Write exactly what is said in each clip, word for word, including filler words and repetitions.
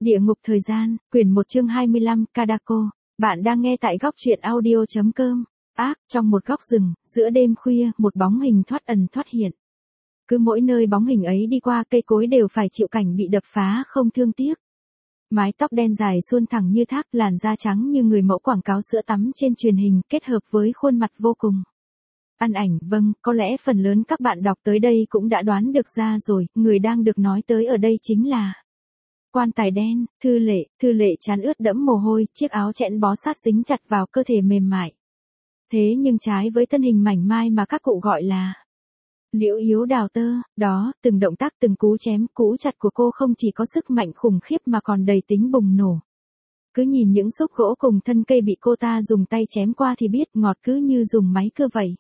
Địa ngục thời gian, quyển một chương hai mươi lăm, Kadako. Bạn đang nghe tại góc truyện audio.com. Ác, trong một góc rừng, giữa đêm khuya, một bóng hình thoát ẩn thoát hiện. Cứ mỗi nơi bóng hình ấy đi qua, cây cối đều phải chịu cảnh bị đập phá không thương tiếc. Mái tóc đen dài suôn thẳng như thác, làn da trắng như người mẫu quảng cáo sữa tắm trên truyền hình, kết hợp với khuôn mặt vô cùng ăn ảnh. Vâng, có lẽ phần lớn các bạn đọc tới đây cũng đã đoán được ra rồi, người đang được nói tới ở đây chính là quan tài đen. Thư Lệ. Thư Lệ trán ướt đẫm mồ hôi, chiếc áo chẽn bó sát dính chặt vào cơ thể mềm mại. Thế nhưng trái với thân hình mảnh mai mà các cụ gọi là liễu yếu đào tơ, đó, từng động tác từng cú chém, cú chặt của cô không chỉ có sức mạnh khủng khiếp mà còn đầy tính bùng nổ. Cứ nhìn những xúc gỗ cùng thân cây bị cô ta dùng tay chém qua thì biết ngọt cứ như dùng máy cưa vậy.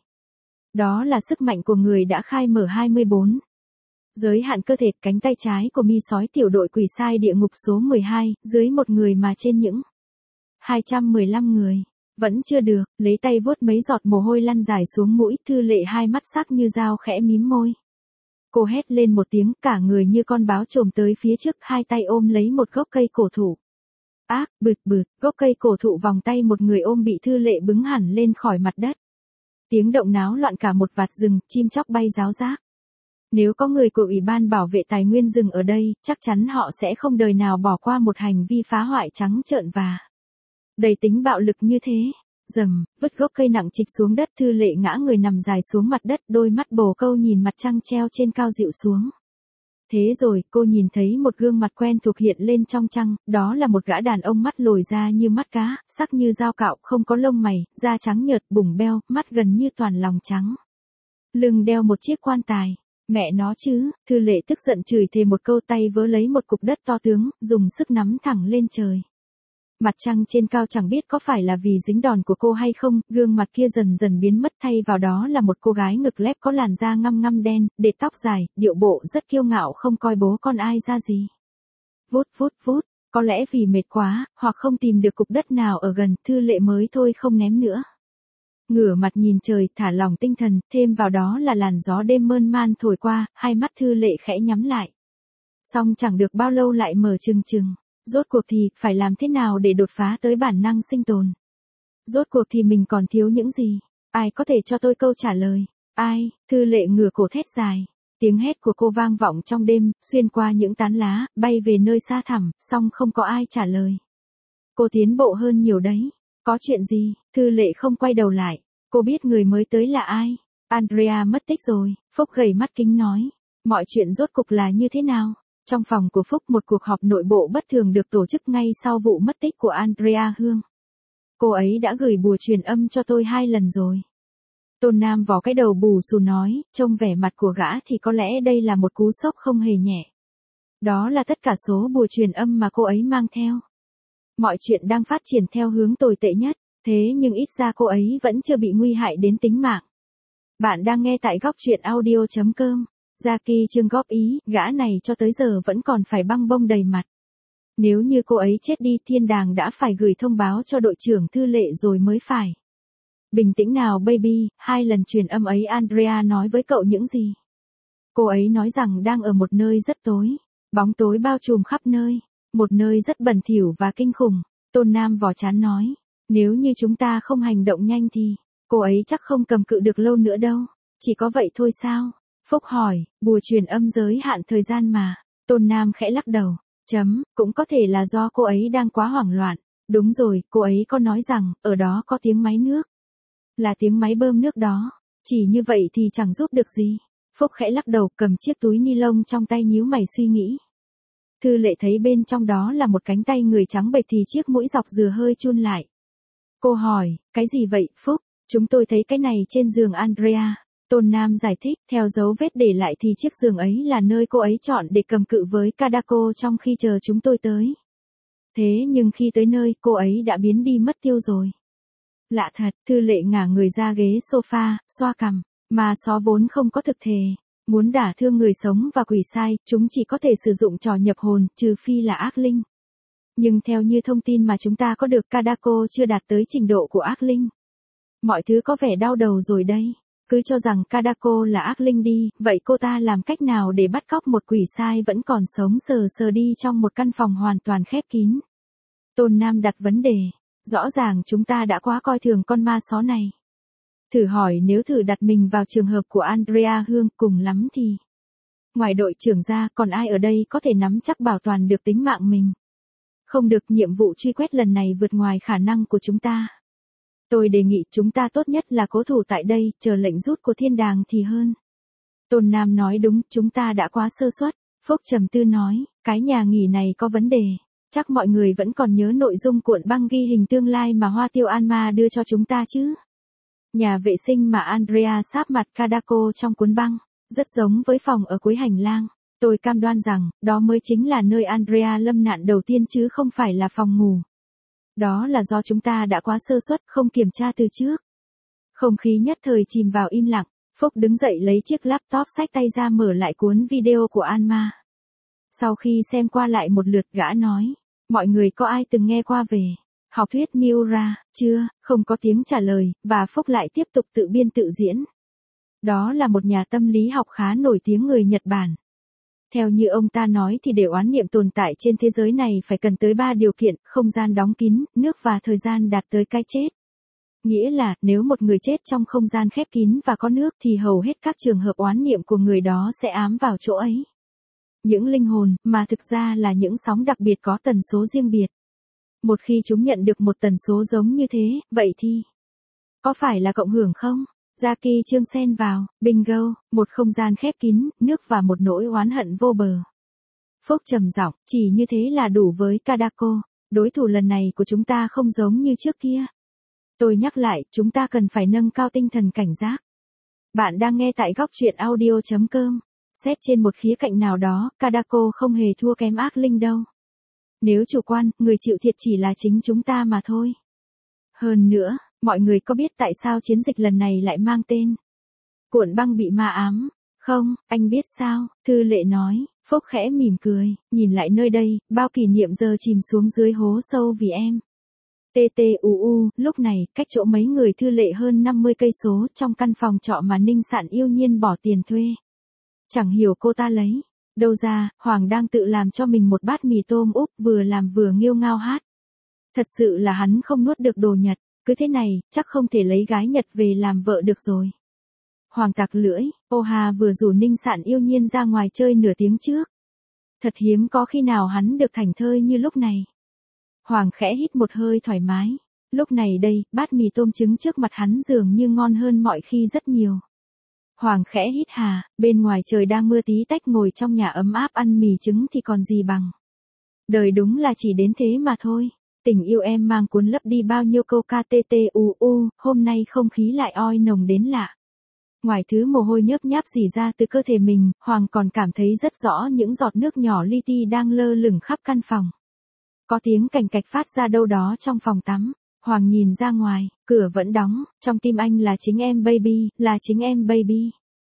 Đó là sức mạnh của người đã khai mở hai mươi bốn giới hạn cơ thể. Cánh tay trái của mi sói tiểu đội quỷ sai địa ngục số mười hai, dưới một người mà trên những hai trăm mười lăm người. Vẫn chưa được, lấy tay vuốt mấy giọt mồ hôi lăn dài xuống mũi. Thư Lệ hai mắt sắc như dao khẽ mím môi. Cô hét lên một tiếng, cả người như con báo trồm tới phía trước, hai tay ôm lấy một gốc cây cổ thụ. Ác, bực bực, gốc cây cổ thụ vòng tay một người ôm bị Thư Lệ bứng hẳn lên khỏi mặt đất. Tiếng động náo loạn cả một vạt rừng, chim chóc bay ráo rác. Nếu có người của Ủy ban bảo vệ tài nguyên rừng ở đây, chắc chắn họ sẽ không đời nào bỏ qua một hành vi phá hoại trắng trợn và đầy tính bạo lực như thế. Rầm, vứt gốc cây nặng trịch xuống đất. Thư Lệ ngã người nằm dài xuống mặt đất, đôi mắt bồ câu nhìn mặt trăng treo trên cao dịu xuống. Thế rồi, cô nhìn thấy một gương mặt quen thuộc hiện lên trong trăng, đó là một gã đàn ông mắt lồi ra như mắt cá, sắc như dao cạo, không có lông mày, da trắng nhợt, bùng beo, mắt gần như toàn lòng trắng. Lưng đeo một chiếc quan tài. Mẹ nó chứ, Thư Lệ tức giận chửi thề một câu, tay vớ lấy một cục đất to tướng, dùng sức nắm thẳng lên trời. Mặt trăng trên cao chẳng biết có phải là vì dính đòn của cô hay không, gương mặt kia dần dần biến mất, thay vào đó là một cô gái ngực lép có làn da ngăm ngăm đen, để tóc dài, điệu bộ rất kiêu ngạo không coi bố con ai ra gì. Vút vút vút, có lẽ vì mệt quá, hoặc không tìm được cục đất nào ở gần, Thư Lệ mới thôi không ném nữa. Ngửa mặt nhìn trời, thả lỏng tinh thần, thêm vào đó là làn gió đêm mơn man thổi qua, hai mắt Thư Lệ khẽ nhắm lại. Xong chẳng được bao lâu lại mở trừng trừng. Rốt cuộc thì, phải làm thế nào để đột phá tới bản năng sinh tồn? Rốt cuộc thì mình còn thiếu những gì? Ai có thể cho tôi câu trả lời? Ai? Thư Lệ ngửa cổ thét dài. Tiếng hét của cô vang vọng trong đêm, xuyên qua những tán lá, bay về nơi xa thẳm, song không có ai trả lời. Cô tiến bộ hơn nhiều đấy. Có chuyện gì? Thư Lệ không quay đầu lại. Cô biết người mới tới là ai? Andrea mất tích rồi, Phúc gầy mắt kính nói. Mọi chuyện rốt cục là như thế nào? Trong phòng của Phúc, một cuộc họp nội bộ bất thường được tổ chức ngay sau vụ mất tích của Andrea Hương. Cô ấy đã gửi bùa truyền âm cho tôi hai lần rồi. Tôn Nam vò cái đầu bù xù nói, trông vẻ mặt của gã thì có lẽ đây là một cú sốc không hề nhẹ. Đó là tất cả số bùa truyền âm mà cô ấy mang theo. Mọi chuyện đang phát triển theo hướng tồi tệ nhất, thế nhưng ít ra cô ấy vẫn chưa bị nguy hại đến tính mạng. Bạn đang nghe tại góc truyện audio.com. Jackie Trương góp ý, gã này cho tới giờ vẫn còn phải băng bông đầy mặt. Nếu như cô ấy chết đi, thiên đàng đã phải gửi thông báo cho đội trưởng Thư Lệ rồi mới phải. Bình tĩnh nào baby, hai lần truyền âm ấy Andrea nói với cậu những gì? Cô ấy nói rằng đang ở một nơi rất tối, bóng tối bao trùm khắp nơi, một nơi rất bẩn thỉu và kinh khủng. Tôn Nam vò chán nói, nếu như chúng ta không hành động nhanh thì, cô ấy chắc không cầm cự được lâu nữa đâu. Chỉ có vậy thôi sao? Phúc hỏi, bùa truyền âm giới hạn thời gian mà. Tôn Nam khẽ lắc đầu. Chấm, cũng có thể là do cô ấy đang quá hoảng loạn. Đúng rồi, cô ấy có nói rằng, ở đó có tiếng máy nước. Là tiếng máy bơm nước đó. Chỉ như vậy thì chẳng giúp được gì. Phúc khẽ lắc đầu, cầm chiếc túi ni lông trong tay nhíu mày suy nghĩ. Thư Lệ thấy bên trong đó là một cánh tay người trắng bệch thì chiếc mũi dọc dừa hơi chun lại. Cô hỏi, cái gì vậy, Phúc? Chúng tôi thấy cái này trên giường Andrea. Tôn Nam giải thích, theo dấu vết để lại thì chiếc giường ấy là nơi cô ấy chọn để cầm cự với Kadako trong khi chờ chúng tôi tới. Thế nhưng khi tới nơi, cô ấy đã biến đi mất tiêu rồi. Lạ thật, Thư Lệ ngả người ra ghế sofa, xoa cằm, mà xó vốn không có thực thể. Muốn đả thương người sống và quỷ sai, chúng chỉ có thể sử dụng trò nhập hồn, trừ phi là ác linh. Nhưng theo như thông tin mà chúng ta có được, Kadako chưa đạt tới trình độ của ác linh. Mọi thứ có vẻ đau đầu rồi đây. Cứ cho rằng Kadako là ác linh đi, vậy cô ta làm cách nào để bắt cóc một quỷ sai vẫn còn sống sờ sờ đi trong một căn phòng hoàn toàn khép kín? Tôn Nam đặt vấn đề. Rõ ràng chúng ta đã quá coi thường con ma só này. Thử hỏi nếu thử đặt mình vào trường hợp của Andrea Hương, cùng lắm thì ngoài đội trưởng ra còn ai ở đây có thể nắm chắc bảo toàn được tính mạng mình? Không được, nhiệm vụ truy quét lần này vượt ngoài khả năng của chúng ta. Tôi đề nghị chúng ta tốt nhất là cố thủ tại đây, chờ lệnh rút của thiên đàng thì hơn. Tôn Nam nói đúng, chúng ta đã quá sơ suất. Phúc trầm tư nói, cái nhà nghỉ này có vấn đề. Chắc mọi người vẫn còn nhớ nội dung cuộn băng ghi hình tương lai mà Hoa Tiêu Alma đưa cho chúng ta chứ? Nhà vệ sinh mà Andrea sáp mặt Kadako trong cuốn băng, rất giống với phòng ở cuối hành lang. Tôi cam đoan rằng, đó mới chính là nơi Andrea lâm nạn đầu tiên chứ không phải là phòng ngủ. Đó là do chúng ta đã quá sơ suất, không kiểm tra từ trước. Không khí nhất thời chìm vào im lặng. Phúc đứng dậy lấy chiếc laptop xách tay ra mở lại cuốn video của Alma. Sau khi xem qua lại một lượt, gã nói, mọi người có ai từng nghe qua về học thuyết Miura chưa? Không có tiếng trả lời, và Phúc lại tiếp tục tự biên tự diễn. Đó là một nhà tâm lý học khá nổi tiếng người Nhật Bản. Theo như ông ta nói thì để oán niệm tồn tại trên thế giới này phải cần tới ba điều kiện: không gian đóng kín, nước và thời gian đạt tới cái chết. Nghĩa là, nếu một người chết trong không gian khép kín và có nước thì hầu hết các trường hợp oán niệm của người đó sẽ ám vào chỗ ấy. Những linh hồn, mà thực ra là những sóng đặc biệt có tần số riêng biệt. Một khi chúng nhận được một tần số giống như thế, vậy thì có phải là cộng hưởng không? Jackie Trương xen vào, bingo, một không gian khép kín, nước và một nỗi oán hận vô bờ. Phúc trầm giọng, chỉ như thế là đủ với Kadako. Đối thủ lần này của chúng ta không giống như trước kia. Tôi nhắc lại, chúng ta cần phải nâng cao tinh thần cảnh giác. Bạn đang nghe tại góc truyện audio chấm com. Xét trên một khía cạnh nào đó, Kadako không hề thua kém ác linh đâu. Nếu chủ quan, người chịu thiệt chỉ là chính chúng ta mà thôi. Hơn nữa, mọi người có biết tại sao chiến dịch lần này lại mang tên cuộn băng bị ma ám? Không, anh biết sao? Thư lệ nói. Phúc khẽ mỉm cười, nhìn lại nơi đây, bao kỷ niệm giờ chìm xuống dưới hố sâu vì em. tê tê u u, lúc này, cách chỗ mấy người Thư lệ hơn năm mươi cây số, trong căn phòng trọ mà Ninh Sạn yêu nhiên bỏ tiền thuê. Chẳng hiểu cô ta lấy đâu ra, Hoàng đang tự làm cho mình một bát mì tôm úp, vừa làm vừa nghêu ngao hát. Thật sự là hắn không nuốt được đồ Nhật, cứ thế này, chắc không thể lấy gái Nhật về làm vợ được rồi. Hoàng tặc lưỡi, ô hà vừa rủ Ninh Sạn yêu nhiên ra ngoài chơi nửa tiếng trước. Thật hiếm có khi nào hắn được thảnh thơi như lúc này. Hoàng khẽ hít một hơi thoải mái. Lúc này đây, bát mì tôm trứng trước mặt hắn dường như ngon hơn mọi khi rất nhiều. Hoàng khẽ hít hà, bên ngoài trời đang mưa tí tách, ngồi trong nhà ấm áp ăn mì trứng thì còn gì bằng. Đời đúng là chỉ đến thế mà thôi. Tình yêu em mang cuốn lấp đi bao nhiêu câu ca tê tê u u, hôm nay không khí lại oi nồng đến lạ. Ngoài thứ mồ hôi nhớp nháp rỉ ra từ cơ thể mình, Hoàng còn cảm thấy rất rõ những giọt nước nhỏ li ti đang lơ lửng khắp căn phòng. Có tiếng cành cạch phát ra đâu đó trong phòng tắm. Hoàng nhìn ra ngoài, cửa vẫn đóng, trong tim anh là chính em baby, là chính em baby.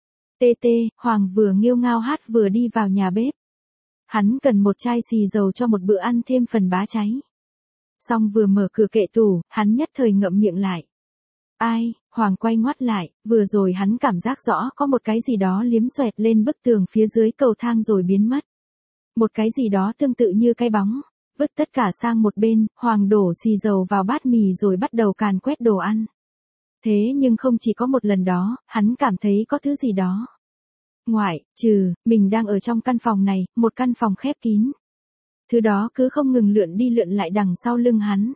Tê tê, Hoàng vừa nghêu ngao hát vừa đi vào nhà bếp. Hắn cần một chai xì dầu cho một bữa ăn thêm phần bá cháy. Xong vừa mở cửa kệ tủ, hắn nhất thời ngậm miệng lại. Ai? Hoàng quay ngoắt lại, vừa rồi hắn cảm giác rõ có một cái gì đó liếm xoẹt lên bức tường phía dưới cầu thang rồi biến mất. Một cái gì đó tương tự như cái bóng. Vứt tất cả sang một bên, Hoàng đổ xì dầu vào bát mì rồi bắt đầu càn quét đồ ăn. Thế nhưng không chỉ có một lần đó, hắn cảm thấy có thứ gì đó. Ngoại, trừ, mình đang ở trong căn phòng này, một căn phòng khép kín. Thứ đó cứ không ngừng lượn đi lượn lại đằng sau lưng hắn.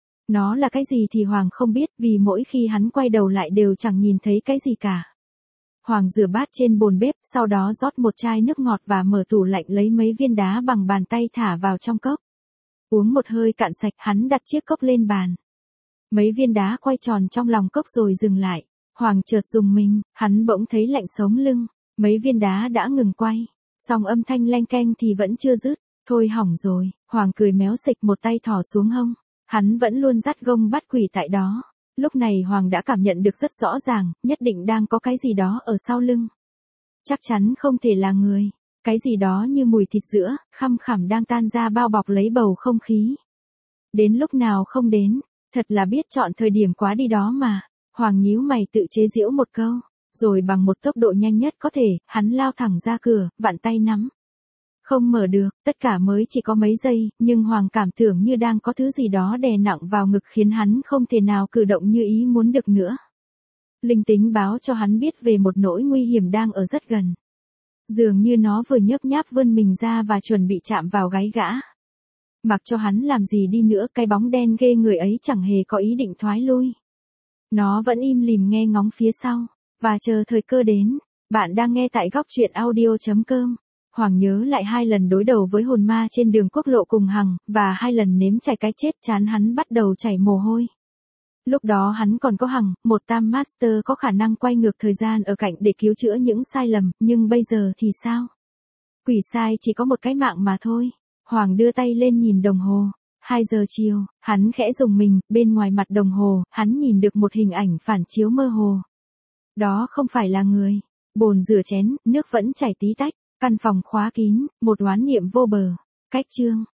Nó là cái gì thì Hoàng không biết, vì mỗi khi hắn quay đầu lại đều chẳng nhìn thấy cái gì cả. Hoàng rửa bát trên bồn bếp, sau đó rót một chai nước ngọt và mở tủ lạnh lấy mấy viên đá bằng bàn tay thả vào trong cốc. Uống một hơi cạn sạch, hắn đặt chiếc cốc lên bàn. Mấy viên đá quay tròn trong lòng cốc rồi dừng lại. Hoàng chợt rùng mình, hắn bỗng thấy lạnh sống lưng. Mấy viên đá đã ngừng quay. Song âm thanh leng keng thì vẫn chưa dứt. Thôi hỏng rồi, Hoàng cười méo xịch một tay thò xuống hông. Hắn vẫn luôn dắt gông bắt quỷ tại đó. Lúc này Hoàng đã cảm nhận được rất rõ ràng, nhất định đang có cái gì đó ở sau lưng. Chắc chắn không thể là người. Cái gì đó như mùi thịt sữa, khăm khẳm đang tan ra bao bọc lấy bầu không khí. Đến lúc nào không đến, thật là biết chọn thời điểm quá đi đó mà. Hoàng nhíu mày tự chế giễu một câu. Rồi bằng một tốc độ nhanh nhất có thể, hắn lao thẳng ra cửa, vặn tay nắm. Không mở được, tất cả mới chỉ có mấy giây, nhưng Hoàng cảm tưởng như đang có thứ gì đó đè nặng vào ngực khiến hắn không thể nào cử động như ý muốn được nữa. Linh tính báo cho hắn biết về một nỗi nguy hiểm đang ở rất gần. Dường như nó vừa nhấp nháp vươn mình ra và chuẩn bị chạm vào gáy gã. Mặc cho hắn làm gì đi nữa, cái bóng đen ghê người ấy chẳng hề có ý định thoái lui. Nó vẫn im lìm nghe ngóng phía sau, và chờ thời cơ đến. Bạn đang nghe tại góc truyện audio chấm com. Hoàng nhớ lại hai lần đối đầu với hồn ma trên đường quốc lộ cùng Hằng, và hai lần nếm trải cái chết, chán hắn bắt đầu chảy mồ hôi. Lúc đó hắn còn có Hằng, một Tam Master có khả năng quay ngược thời gian ở cạnh để cứu chữa những sai lầm, nhưng bây giờ thì sao? Quỷ sai chỉ có một cái mạng mà thôi. Hoàng đưa tay lên nhìn đồng hồ. hai giờ chiều, hắn khẽ rùng mình, bên ngoài mặt đồng hồ, hắn nhìn được một hình ảnh phản chiếu mơ hồ. Đó không phải là người. Bồn rửa chén, nước vẫn chảy tí tách. Căn phòng khóa kín, một oán niệm vô bờ. Cách chương.